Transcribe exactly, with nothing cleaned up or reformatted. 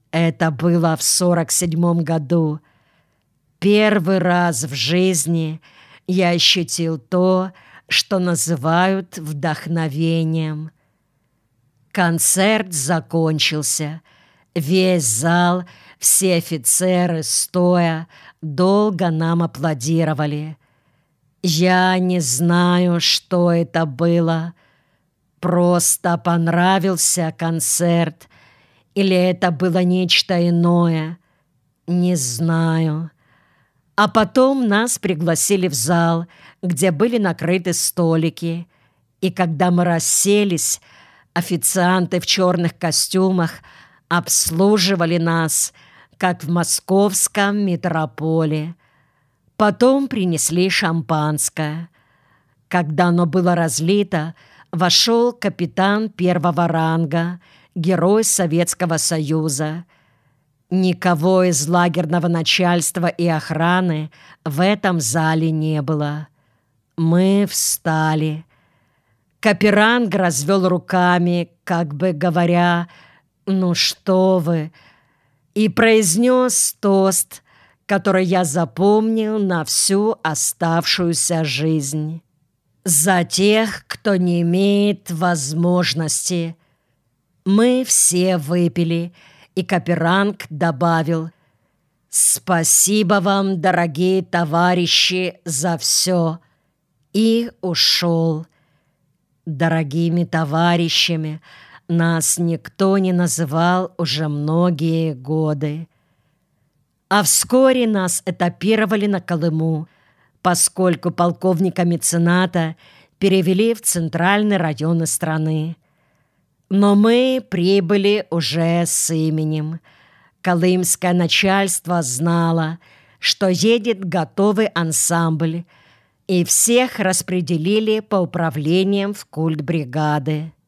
Это было в сорок седьмом году. Первый раз в жизни я ощутил то, что называют вдохновением. Концерт закончился. Весь зал, все офицеры, стоя, долго нам аплодировали. Я не знаю, что это было. Просто понравился концерт. Или это было нечто иное. Не знаю. А потом нас пригласили в зал, где были накрыты столики. И когда мы расселись, официанты в черных костюмах обслуживали нас, как в московском метрополе. Потом принесли шампанское. Когда оно было разлито, вошел капитан первого ранга, герой Советского Союза. Никого из лагерного начальства и охраны в этом зале не было. Мы встали. Каперанг развел руками, как бы говоря: «Ну что вы», и произнес тост, который я запомнил на всю оставшуюся жизнь. «За тех, кто не имеет возможности». Мы все выпили, и Каперанг добавил: «Спасибо вам, дорогие товарищи, за все», и ушел. Дорогими товарищами нас никто не называл уже многие годы. А вскоре нас этапировали на Колыму, поскольку полковника-мецената перевели в центральные районы страны. Но мы прибыли уже с именем. Колымское начальство знало, что едет готовый ансамбль, и всех распределили по управлениям в культбригады.